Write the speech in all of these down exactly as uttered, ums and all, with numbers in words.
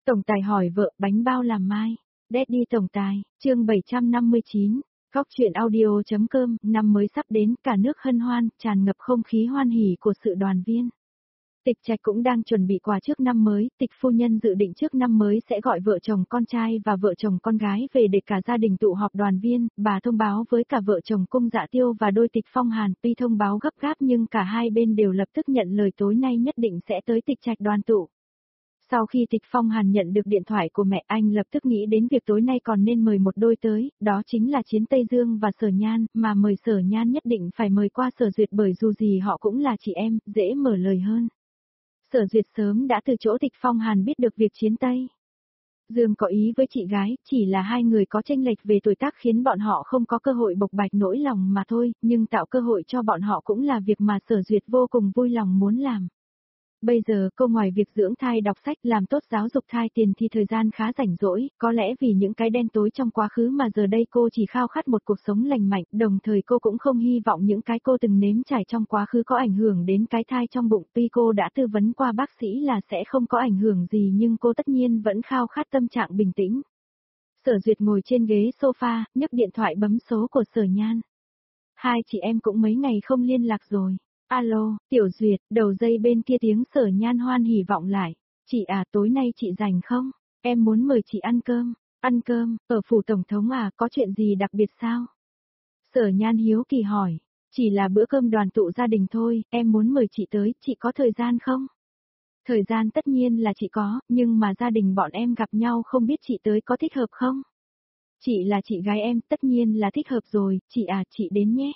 Tổng tài hỏi vợ, bánh bao làm mai. Daddy tổng tài, chương bảy trăm năm mươi chín, Góc truyện audio.com, năm mới sắp đến, cả nước hân hoan, tràn ngập không khí hoan hỉ của sự đoàn viên. Tịch Trạch cũng đang chuẩn bị quà trước năm mới, Tịch phu nhân dự định trước năm mới sẽ gọi vợ chồng con trai và vợ chồng con gái về để cả gia đình tụ họp đoàn viên, bà thông báo với cả vợ chồng Cung Dạ Tiêu và đôi Tịch Phong Hàn, tuy thông báo gấp gáp nhưng cả hai bên đều lập tức nhận lời tối nay nhất định sẽ tới Tịch Trạch đoàn tụ. Sau khi Tịch Phong Hàn nhận được điện thoại của mẹ, anh lập tức nghĩ đến việc tối nay còn nên mời một đôi tới, đó chính là Chiến Tây Dương và Sở Nhan, mà mời Sở Nhan nhất định phải mời qua Sở Duyệt bởi dù gì họ cũng là chị em, dễ mở lời hơn. Sở Duyệt sớm đã từ chỗ Tịch Phong Hàn biết được việc Chiến Tây Dương có ý với chị gái, chỉ là hai người có chênh lệch về tuổi tác khiến bọn họ không có cơ hội bộc bạch nỗi lòng mà thôi, nhưng tạo cơ hội cho bọn họ cũng là việc mà Sở Duyệt vô cùng vui lòng muốn làm. Bây giờ cô ngoài việc dưỡng thai đọc sách làm tốt giáo dục thai tiền thì thời gian khá rảnh rỗi, có lẽ vì những cái đen tối trong quá khứ mà giờ đây cô chỉ khao khát một cuộc sống lành mạnh, đồng thời cô cũng không hy vọng những cái cô từng nếm trải trong quá khứ có ảnh hưởng đến cái thai trong bụng. Tuy cô đã tư vấn qua bác sĩ là sẽ không có ảnh hưởng gì nhưng cô tất nhiên vẫn khao khát tâm trạng bình tĩnh. Sở Duyệt ngồi trên ghế sofa, nhấc điện thoại bấm số của Sở Nhan. Hai chị em cũng mấy ngày không liên lạc rồi. Alo, Tiểu Duyệt, đầu dây bên kia tiếng Sở Nhan hoan hỉ vọng lại. Chị à, tối nay chị rảnh không? Em muốn mời chị ăn cơm. Ăn cơm, ở phủ tổng thống à, có chuyện gì đặc biệt sao? Sở Nhan hiếu kỳ hỏi. Chỉ là bữa cơm đoàn tụ gia đình thôi, em muốn mời chị tới, chị có thời gian không? Thời gian tất nhiên là chị có, nhưng mà gia đình bọn em gặp nhau không biết chị tới có thích hợp không? Chị là chị gái em, tất nhiên là thích hợp rồi, chị à, chị đến nhé.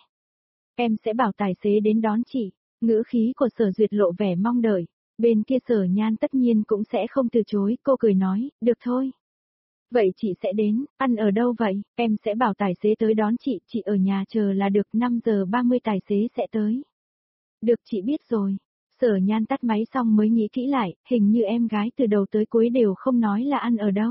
Em sẽ bảo tài xế đến đón chị. Ngữ khí của Sở Duyệt lộ vẻ mong đợi. Bên kia Sở Nhan tất nhiên cũng sẽ không từ chối, cô cười nói, được thôi. Vậy chị sẽ đến, ăn ở đâu vậy? Em sẽ bảo tài xế tới đón chị, chị ở nhà chờ là được, năm giờ ba mươi tài xế sẽ tới. Được, chị biết rồi. Sở Nhan tắt máy xong mới nghĩ kỹ lại, hình như em gái từ đầu tới cuối đều không nói là ăn ở đâu.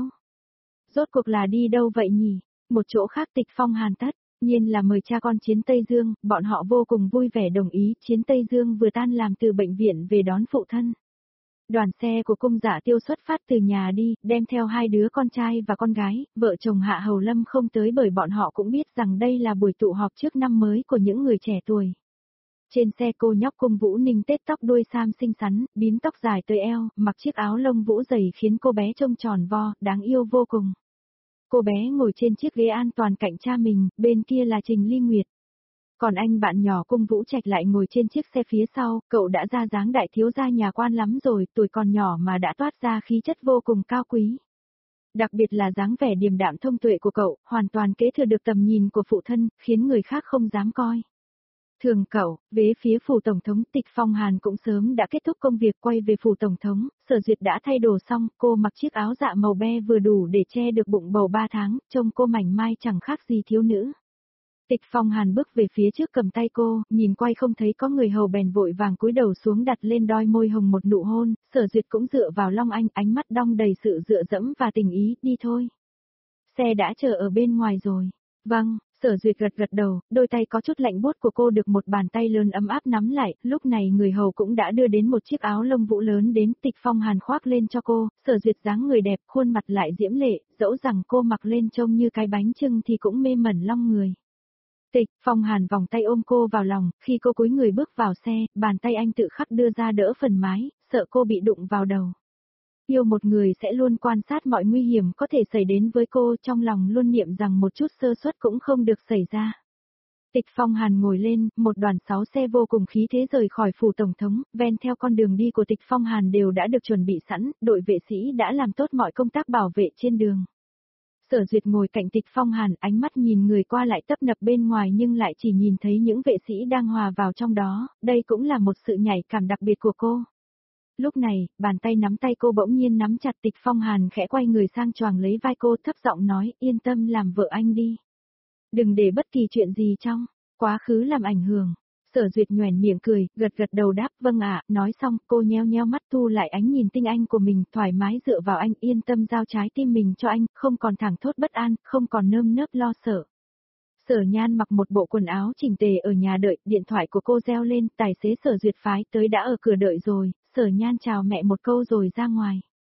Rốt cuộc là đi đâu vậy nhỉ? Một chỗ khác. Tịch Phong Hàn tất nhiên là mời cha con Chiến Tây Dương, bọn họ vô cùng vui vẻ đồng ý. Chiến Tây Dương vừa tan làm từ bệnh viện về đón phụ thân. Đoàn xe của Cung Dạ Tiêu xuất phát từ nhà đi, đem theo hai đứa con trai và con gái, vợ chồng Hạ Hầu Lâm không tới bởi bọn họ cũng biết rằng đây là buổi tụ họp trước năm mới của những người trẻ tuổi. Trên xe cô nhóc Cung Vũ Ninh tết tóc đuôi sam xinh xắn, bím tóc dài tới eo, mặc chiếc áo lông vũ dày khiến cô bé trông tròn vo, đáng yêu vô cùng. Cô bé ngồi trên chiếc ghế an toàn cạnh cha mình, bên kia là Trình Ly Nguyệt. Còn anh bạn nhỏ Cung Vũ Trạch lại ngồi trên chiếc xe phía sau, cậu đã ra dáng đại thiếu gia nhà quan lắm rồi, tuổi còn nhỏ mà đã toát ra khí chất vô cùng cao quý. Đặc biệt là dáng vẻ điềm đạm thông tuệ của cậu, hoàn toàn kế thừa được tầm nhìn của phụ thân, khiến người khác không dám coi thường cậu. Về phía phủ tổng thống, Tịch Phong Hàn cũng sớm đã kết thúc công việc quay về phủ tổng thống. Sở Duyệt đã thay đồ xong, cô mặc chiếc áo dạ màu be vừa đủ để che được bụng bầu ba tháng, trông cô mảnh mai chẳng khác gì thiếu nữ. Tịch Phong Hàn bước về phía trước cầm tay cô, nhìn quay không thấy có người hầu bèn vội vàng cúi đầu xuống đặt lên đôi môi hồng một nụ hôn. Sở Duyệt cũng dựa vào Long Anh, ánh mắt đong đầy sự dựa dẫm và tình ý. Đi thôi. Xe đã chờ ở bên ngoài rồi. Vâng. Sở Duyệt gật gật đầu, đôi tay có chút lạnh buốt của cô được một bàn tay lớn ấm áp nắm lại, lúc này người hầu cũng đã đưa đến một chiếc áo lông vũ lớn đến. Tịch Phong Hàn khoác lên cho cô. Sở Duyệt dáng người đẹp, khuôn mặt lại diễm lệ, dẫu rằng cô mặc lên trông như cái bánh chưng thì cũng mê mẩn long người. Tịch Phong Hàn vòng tay ôm cô vào lòng, khi cô cúi người bước vào xe, bàn tay anh tự khắc đưa ra đỡ phần mái, sợ cô bị đụng vào đầu. Yêu một người sẽ luôn quan sát mọi nguy hiểm có thể xảy đến với cô, trong lòng luôn niệm rằng một chút sơ suất cũng không được xảy ra. Tịch Phong Hàn ngồi lên, một đoàn sáu xe vô cùng khí thế rời khỏi phủ tổng thống, ven theo con đường đi của Tịch Phong Hàn đều đã được chuẩn bị sẵn, đội vệ sĩ đã làm tốt mọi công tác bảo vệ trên đường. Sở Duyệt ngồi cạnh Tịch Phong Hàn, ánh mắt nhìn người qua lại tấp nập bên ngoài nhưng lại chỉ nhìn thấy những vệ sĩ đang hòa vào trong đó, đây cũng là một sự nhạy cảm đặc biệt của cô. Lúc này, bàn tay nắm tay cô bỗng nhiên nắm chặt. Tịch Phong Hàn khẽ quay người sang choàng lấy vai cô, thấp giọng nói, yên tâm làm vợ anh đi. Đừng để bất kỳ chuyện gì trong quá khứ làm ảnh hưởng. Sở Duyệt nhoẻn miệng cười, gật gật đầu đáp, vâng ạ. Nói xong, cô nheo nheo mắt thu lại ánh nhìn tinh anh của mình, thoải mái dựa vào anh, yên tâm giao trái tim mình cho anh, không còn thảng thốt bất an, không còn nơm nớp lo sợ. Sở Nhan mặc một bộ quần áo chỉnh tề ở nhà đợi, điện thoại của cô reo lên, tài xế Sở Duyệt phái tới đã ở cửa đợi rồi. Sở Nhan chào mẹ một câu rồi ra ngoài.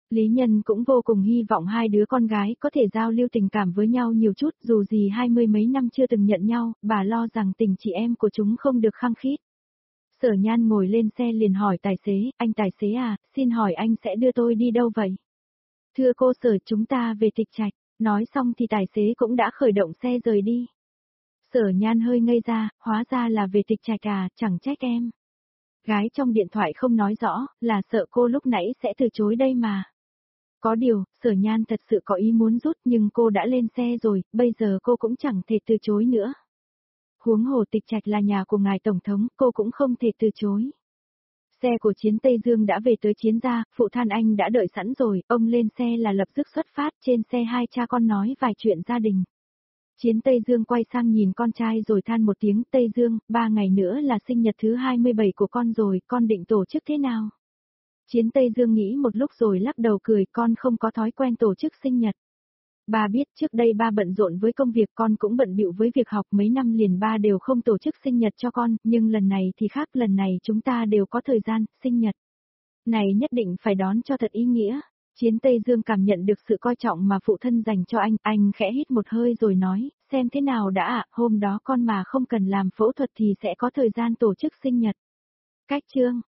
Lý Nhân cũng vô cùng hy vọng hai đứa con gái có thể giao lưu tình cảm với nhau nhiều chút, dù gì hai mươi mấy năm chưa từng nhận nhau, bà lo rằng tình chị em của chúng không được khăng khít. Sở Nhan ngồi lên xe liền hỏi tài xế, anh tài xế à, xin hỏi anh sẽ đưa tôi đi đâu vậy? Thưa cô Sở, chúng ta về Tịch Trạch. Nói xong thì tài xế cũng đã khởi động xe rời đi. Sở Nhan hơi ngây ra, hóa ra là về Tịch Trạch à, chẳng trách em. Gái trong điện thoại không nói rõ, là sợ cô lúc nãy sẽ từ chối đây mà. Có điều, Sở Nhan thật sự có ý muốn rút nhưng cô đã lên xe rồi, bây giờ cô cũng chẳng thể từ chối nữa. Huống hồ Tịch Trạch là nhà của ngài Tổng thống, cô cũng không thể từ chối. Xe của Chiến Tây Dương đã về tới Chiến gia, phụ Than Anh đã đợi sẵn rồi, ông lên xe là lập tức xuất phát, trên xe hai cha con nói vài chuyện gia đình. Chiến Tây Dương quay sang nhìn con trai rồi than một tiếng, Tây Dương, ba ngày nữa là sinh nhật thứ hai mươi bảy của con rồi, con định tổ chức thế nào? Chiến Tây Dương nghĩ một lúc rồi lắc đầu cười, con không có thói quen tổ chức sinh nhật. Ba biết trước đây ba bận rộn với công việc, con cũng bận bịu với việc học, mấy năm liền ba đều không tổ chức sinh nhật cho con, nhưng lần này thì khác, lần này chúng ta đều có thời gian, sinh nhật này nhất định phải đón cho thật ý nghĩa. Chiến Tây Dương cảm nhận được sự coi trọng mà phụ thân dành cho anh, anh khẽ hít một hơi rồi nói, xem thế nào đã ạ, hôm đó con mà không cần làm phẫu thuật thì sẽ có thời gian tổ chức sinh nhật. Cách chương